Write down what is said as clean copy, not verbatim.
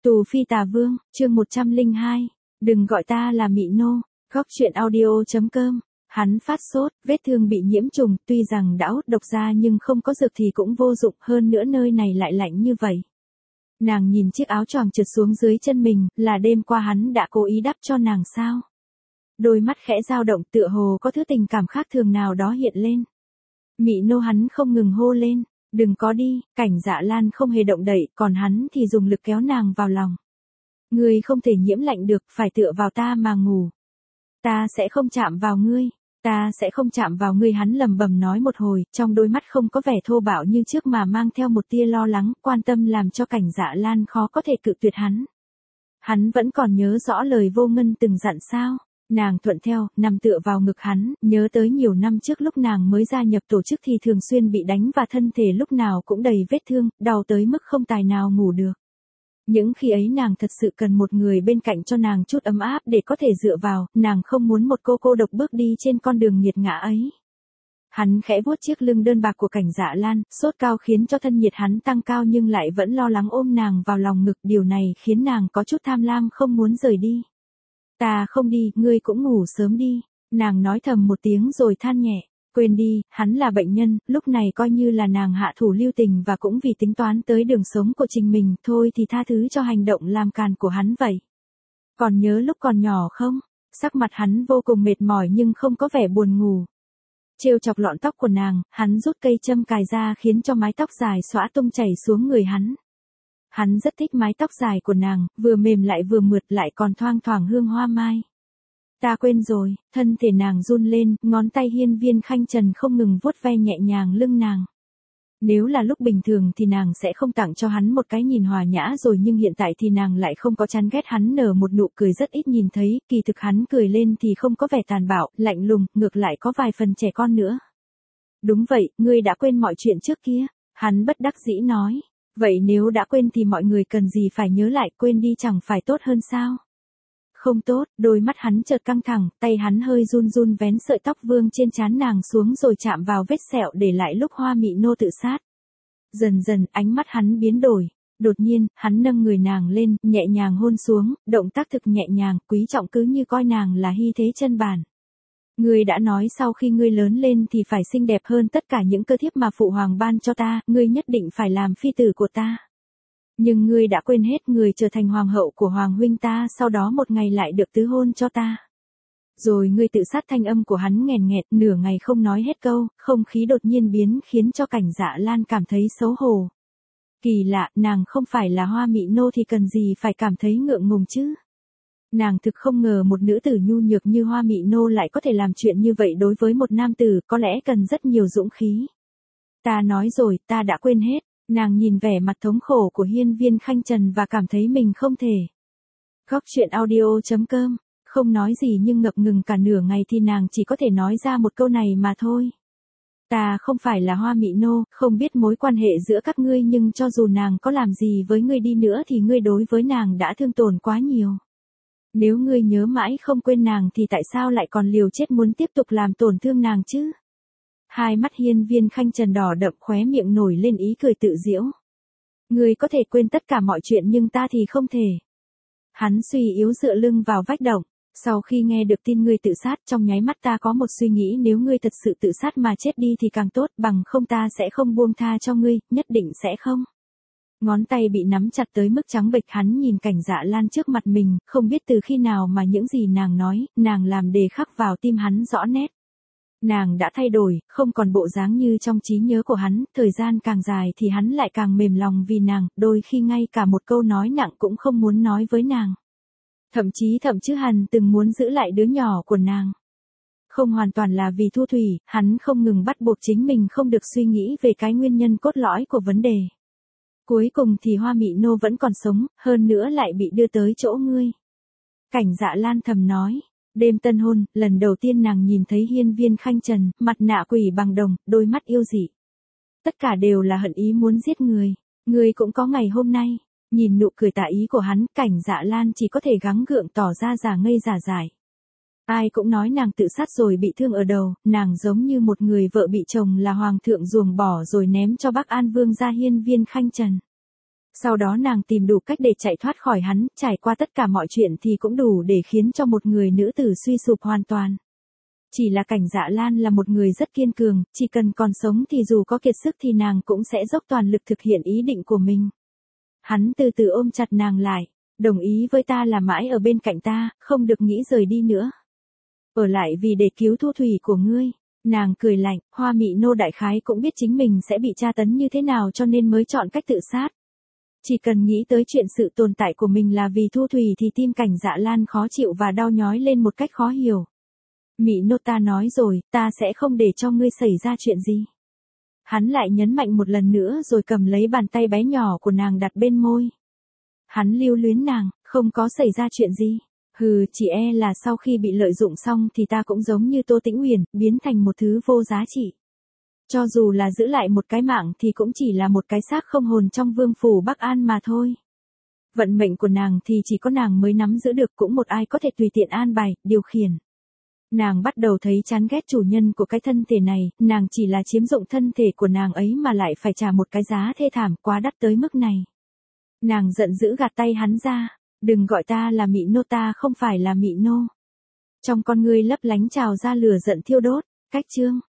Tù Phi Tà Vương, chương 102. Đừng gọi ta là Mị Nô. Góc truyện audio.com. Hắn phát sốt, vết thương bị nhiễm trùng, tuy rằng đã hút độc ra nhưng không có dược thì cũng vô dụng, hơn nữa nơi này lại lạnh như vậy. Nàng nhìn chiếc áo choàng trượt xuống dưới chân mình, là đêm qua hắn đã cố ý đắp cho nàng sao? Đôi mắt khẽ dao động, tựa hồ có thứ tình cảm khác thường nào đó hiện lên. Mị Nô, hắn không ngừng hô lên. Đừng có đi, Cảnh Dạ Lan không hề động đậy, còn hắn thì dùng lực kéo nàng vào lòng. Ngươi không thể nhiễm lạnh được, phải tựa vào ta mà ngủ. Ta sẽ không chạm vào ngươi, ta sẽ không chạm vào ngươi, hắn lẩm bẩm nói một hồi, trong đôi mắt không có vẻ thô bạo như trước mà mang theo một tia lo lắng, quan tâm làm cho Cảnh Dạ Lan khó có thể cự tuyệt hắn. Hắn vẫn còn nhớ rõ lời Vô Ngân từng dặn sao? Nàng thuận theo, nằm tựa vào ngực hắn, nhớ tới nhiều năm trước lúc nàng mới gia nhập tổ chức thì thường xuyên bị đánh và thân thể lúc nào cũng đầy vết thương, đau tới mức không tài nào ngủ được. Những khi ấy nàng thật sự cần một người bên cạnh cho nàng chút ấm áp để có thể dựa vào, nàng không muốn một cô độc bước đi trên con đường nghiệt ngã ấy. Hắn khẽ vuốt chiếc lưng đơn bạc của Cảnh Dạ Lan, sốt cao khiến cho thân nhiệt hắn tăng cao nhưng lại vẫn lo lắng ôm nàng vào lòng ngực, điều này khiến nàng có chút tham lam không muốn rời đi. Ta không đi, ngươi cũng ngủ sớm đi, nàng nói thầm một tiếng rồi than nhẹ, quên đi, hắn là bệnh nhân, lúc này coi như là nàng hạ thủ lưu tình và cũng vì tính toán tới đường sống của chính mình, thôi thì tha thứ cho hành động làm càn của hắn vậy. Còn nhớ lúc còn nhỏ không? Sắc mặt hắn vô cùng mệt mỏi nhưng không có vẻ buồn ngủ. Trêu chọc lọn tóc của nàng, hắn rút cây châm cài ra khiến cho mái tóc dài xõa tung chảy xuống người hắn. Hắn rất thích mái tóc dài của nàng, vừa mềm lại vừa mượt lại còn thoang thoảng hương hoa mai. Ta quên rồi, thân thể nàng run lên, ngón tay Hiên Viên Khanh Trần không ngừng vuốt ve nhẹ nhàng lưng nàng. Nếu là lúc bình thường thì nàng sẽ không tặng cho hắn một cái nhìn hòa nhã rồi, nhưng hiện tại thì nàng lại không có chán ghét. Hắn nở một nụ cười rất ít nhìn thấy, kỳ thực hắn cười lên thì không có vẻ tàn bạo, lạnh lùng, ngược lại có vài phần trẻ con nữa. Đúng vậy, ngươi đã quên mọi chuyện trước kia, hắn bất đắc dĩ nói. Vậy nếu đã quên thì mọi người cần gì phải nhớ lại, quên đi chẳng phải tốt hơn sao? Không tốt, đôi mắt hắn chợt căng thẳng, tay hắn hơi run run vén sợi tóc vương trên trán nàng xuống rồi chạm vào vết sẹo để lại lúc Hoa Mị Nô tự sát. Dần dần, ánh mắt hắn biến đổi. Đột nhiên, hắn nâng người nàng lên, nhẹ nhàng hôn xuống, động tác thực nhẹ nhàng, quý trọng cứ như coi nàng là hy thế chân bản. Ngươi đã nói sau khi ngươi lớn lên thì phải xinh đẹp hơn tất cả những cơ thiếp mà phụ hoàng ban cho ta, ngươi nhất định phải làm phi tử của ta. Nhưng ngươi đã quên hết, người trở thành hoàng hậu của hoàng huynh ta, sau đó một ngày lại được tứ hôn cho ta. Rồi ngươi tự sát. Thanh âm của hắn nghèn nghẹt, nửa ngày không nói hết câu, không khí đột nhiên biến khiến cho Cảnh Dạ Lan cảm thấy xấu hổ. Kỳ lạ, nàng không phải là Hoa Mị Nô thì cần gì phải cảm thấy ngượng ngùng chứ. Nàng thực không ngờ một nữ tử nhu nhược như Hoa Mị Nô lại có thể làm chuyện như vậy đối với một nam tử, có lẽ cần rất nhiều dũng khí. Ta nói rồi, ta đã quên hết. Nàng nhìn vẻ mặt thống khổ của Hiên Viên Khanh Trần và cảm thấy mình không thể. Góc truyện audio.com. Không nói gì nhưng ngập ngừng cả nửa ngày thì nàng chỉ có thể nói ra một câu này mà thôi. Ta không phải là Hoa Mị Nô, không biết mối quan hệ giữa các ngươi, nhưng cho dù nàng có làm gì với ngươi đi nữa thì ngươi đối với nàng đã thương tổn quá nhiều. Nếu ngươi nhớ mãi không quên nàng thì tại sao lại còn liều chết muốn tiếp tục làm tổn thương nàng chứ? Hai mắt Hiên Viên Khanh Trần đỏ đậm, khóe miệng nổi lên ý cười tự giễu. Ngươi có thể quên tất cả mọi chuyện nhưng ta thì không thể. Hắn suy yếu dựa lưng vào vách động. Sau khi nghe được tin ngươi tự sát, trong nháy mắt ta có một suy nghĩ, nếu ngươi thật sự tự sát mà chết đi thì càng tốt, bằng không ta sẽ không buông tha cho ngươi, nhất định sẽ không. Ngón tay bị nắm chặt tới mức trắng bệch, hắn nhìn Cảnh Dạ Lan trước mặt mình, không biết từ khi nào mà những gì nàng nói, nàng làm đề khắc vào tim hắn rõ nét. Nàng đã thay đổi, không còn bộ dáng như trong trí nhớ của hắn, thời gian càng dài thì hắn lại càng mềm lòng vì nàng, đôi khi ngay cả một câu nói nặng cũng không muốn nói với nàng. Thậm chí hắn từng muốn giữ lại đứa nhỏ của nàng. Không hoàn toàn là vì Thu Thủy, hắn không ngừng bắt buộc chính mình không được suy nghĩ về cái nguyên nhân cốt lõi của vấn đề. Cuối cùng thì Hoa Mị Nô vẫn còn sống, hơn nữa lại bị đưa tới chỗ ngươi. Cảnh Dạ Lan thầm nói. Đêm tân hôn, lần đầu tiên nàng nhìn thấy Hiên Viên Khanh Trần, mặt nạ quỷ bằng đồng, đôi mắt yêu dị. Tất cả đều là hận ý muốn giết người. Người cũng có ngày hôm nay. Nhìn nụ cười tà ý của hắn, Cảnh Dạ Lan chỉ có thể gắng gượng tỏ ra giả ngây giả dại. Ai cũng nói nàng tự sát rồi bị thương ở đầu, nàng giống như một người vợ bị chồng là hoàng thượng ruồng bỏ rồi ném cho Bắc An Vương gia Hiên Viên Khanh Trần. Sau đó nàng tìm đủ cách để chạy thoát khỏi hắn, trải qua tất cả mọi chuyện thì cũng đủ để khiến cho một người nữ tử suy sụp hoàn toàn. Chỉ là Cảnh Dạ Lan là một người rất kiên cường, chỉ cần còn sống thì dù có kiệt sức thì nàng cũng sẽ dốc toàn lực thực hiện ý định của mình. Hắn từ từ ôm chặt nàng lại, đồng ý với ta là mãi ở bên cạnh ta, không được nghĩ rời đi nữa. Ở lại vì để cứu Thu Thủy của ngươi. Nàng cười lạnh, Hoa Mị Nô đại khái cũng biết chính mình sẽ bị tra tấn như thế nào cho nên mới chọn cách tự sát. Chỉ cần nghĩ tới chuyện sự tồn tại của mình là vì Thu Thủy thì tim Cảnh Dạ Lan khó chịu và đau nhói lên một cách khó hiểu. Mị Nô ta nói rồi, ta sẽ không để cho ngươi xảy ra chuyện gì. Hắn lại nhấn mạnh một lần nữa rồi cầm lấy bàn tay bé nhỏ của nàng đặt bên môi. Hắn lưu luyến nàng, không có xảy ra chuyện gì. Hừ, chỉ e là sau khi bị lợi dụng xong thì ta cũng giống như Tô Tĩnh Uyển, biến thành một thứ vô giá trị. Cho dù là giữ lại một cái mạng thì cũng chỉ là một cái xác không hồn trong vương phủ Bắc An mà thôi. Vận mệnh của nàng thì chỉ có nàng mới nắm giữ được, cũng một ai có thể tùy tiện an bài, điều khiển. Nàng bắt đầu thấy chán ghét chủ nhân của cái thân thể này, nàng chỉ là chiếm dụng thân thể của nàng ấy mà lại phải trả một cái giá thê thảm quá đắt tới mức này. Nàng giận dữ gạt tay hắn ra, đừng gọi ta là Mị Nô, ta không phải là Mị Nô. Trong con ngươi lấp lánh trào ra lửa giận thiêu đốt, cách chương.